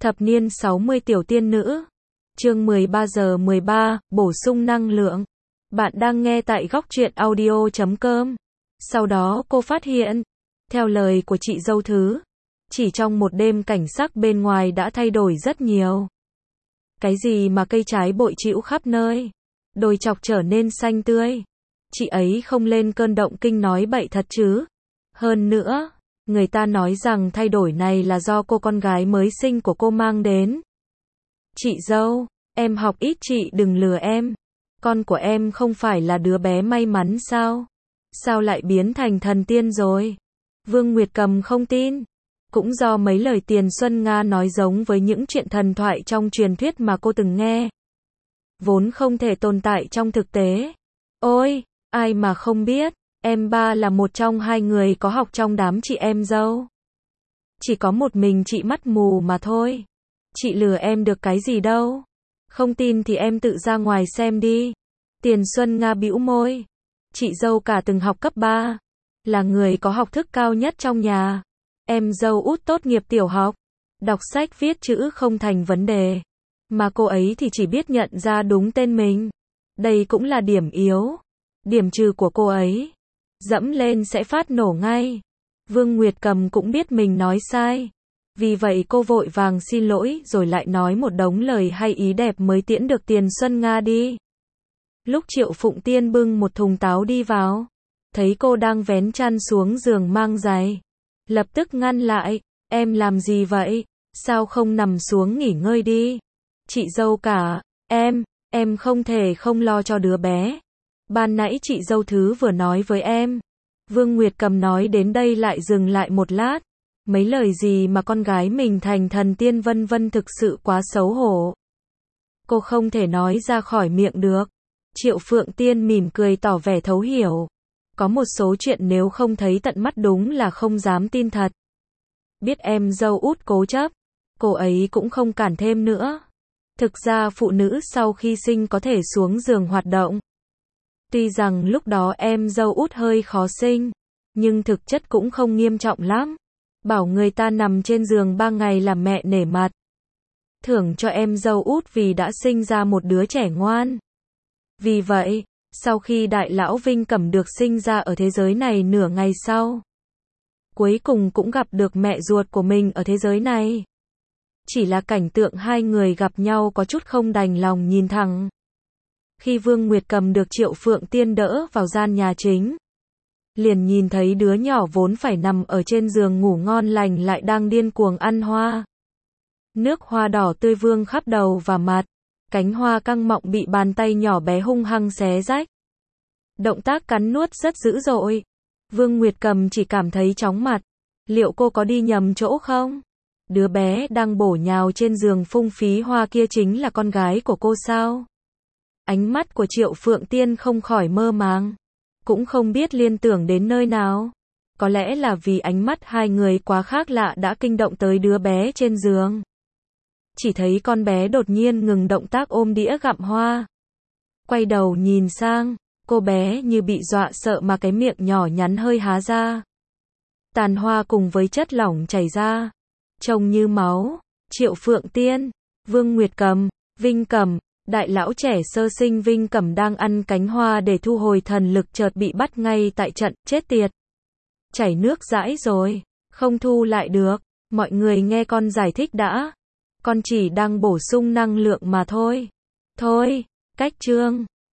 Thập niên 60 tiểu tiên nữ. Chương 13 giờ 13, bổ sung năng lượng. Bạn đang nghe tại góc truyện audio.com. Sau đó cô phát hiện, theo lời của chị dâu Thứ, chỉ trong một đêm cảnh sắc bên ngoài đã thay đổi rất nhiều. Cái gì mà cây trái bội trĩu khắp nơi, đồi chọc trở nên xanh tươi. Chị ấy không lên cơn động kinh nói bậy thật chứ. Hơn nữa, người ta nói rằng thay đổi này là do cô con gái mới sinh của cô mang đến. Chị dâu, em học ít chị đừng lừa em. Con của em không phải là đứa bé may mắn sao? Sao lại biến thành thần tiên rồi? Vương Nguyệt Cầm không tin. Cũng do mấy lời Tiền Xuân Nga nói giống với những chuyện thần thoại trong truyền thuyết mà cô từng nghe. Vốn không thể tồn tại trong thực tế. Ôi, ai mà không biết, em ba là một trong hai người có học trong đám chị em dâu. Chỉ có một mình chị mắt mù mà thôi. Chị lừa em được cái gì đâu. Không tin thì em tự ra ngoài xem đi. Tiền Xuân Nga bĩu môi. Chị dâu cả từng học cấp 3. Là người có học thức cao nhất trong nhà. Em dâu út tốt nghiệp tiểu học. Đọc sách viết chữ không thành vấn đề. Mà cô ấy thì chỉ biết nhận ra đúng tên mình. Đây cũng là điểm yếu. Điểm trừ của cô ấy. Dẫm lên sẽ phát nổ ngay. Vương Nguyệt Cầm cũng biết mình nói sai. Vì vậy cô vội vàng xin lỗi rồi lại nói một đống lời hay ý đẹp mới tiễn được Tiền Xuân Nga đi. Lúc Triệu Phụng Tiên bưng một thùng táo đi vào, thấy cô đang vén chăn xuống giường mang giày, lập tức ngăn lại. Em làm gì vậy? Sao không nằm xuống nghỉ ngơi đi? Chị dâu cả, em không thể không lo cho đứa bé. Ban nãy chị dâu Thứ vừa nói với em. Vương Nguyệt Cầm nói đến đây lại dừng lại một lát. Mấy lời gì mà con gái mình thành thần tiên vân vân thực sự quá xấu hổ. Cô không thể nói ra khỏi miệng được. Triệu Phượng Tiên mỉm cười tỏ vẻ thấu hiểu. Có một số chuyện nếu không thấy tận mắt đúng là không dám tin thật. Biết em dâu út cố chấp, cô ấy cũng không cản thêm nữa. Thực ra phụ nữ sau khi sinh có thể xuống giường hoạt động. Tuy rằng lúc đó em dâu út hơi khó sinh, nhưng thực chất cũng không nghiêm trọng lắm. Bảo người ta nằm trên giường 3 ngày làm mẹ nể mặt. Thưởng cho em dâu út vì đã sinh ra một đứa trẻ ngoan. Vì vậy, sau khi đại lão Vinh Cẩm được sinh ra ở thế giới này nửa ngày sau, cuối cùng cũng gặp được mẹ ruột của mình ở thế giới này. Chỉ là cảnh tượng hai người gặp nhau có chút không đành lòng nhìn thẳng. Khi Vương Nguyệt Cầm được Triệu Phượng Tiên đỡ vào gian nhà chính, liền nhìn thấy đứa nhỏ vốn phải nằm ở trên giường ngủ ngon lành lại đang điên cuồng ăn hoa. Nước hoa đỏ tươi vương khắp đầu và mặt, cánh hoa căng mọng bị bàn tay nhỏ bé hung hăng xé rách. Động tác cắn nuốt rất dữ dội. Vương Nguyệt Cầm chỉ cảm thấy chóng mặt. Liệu cô có đi nhầm chỗ không? Đứa bé đang bổ nhào trên giường phung phí hoa kia chính là con gái của cô sao? Ánh mắt của Triệu Phượng Tiên không khỏi mơ màng. Cũng không biết liên tưởng đến nơi nào. Có lẽ là vì ánh mắt hai người quá khác lạ đã kinh động tới đứa bé trên giường. Chỉ thấy con bé đột nhiên ngừng động tác ôm đĩa gặm hoa. Quay đầu nhìn sang, cô bé như bị dọa sợ mà cái miệng nhỏ nhắn hơi há ra. Tàn hoa cùng với chất lỏng chảy ra. Trông như máu. Triệu Phượng Tiên, Vương Nguyệt Cầm, Vinh Cẩm, đại lão trẻ sơ sinh Vinh Cẩm đang ăn cánh hoa để thu hồi thần lực chợt bị bắt ngay tại trận, chết tiệt. Chảy nước dãi rồi, không thu lại được, mọi người nghe con giải thích đã. Con chỉ đang bổ sung năng lượng mà thôi. Thôi, cách chương.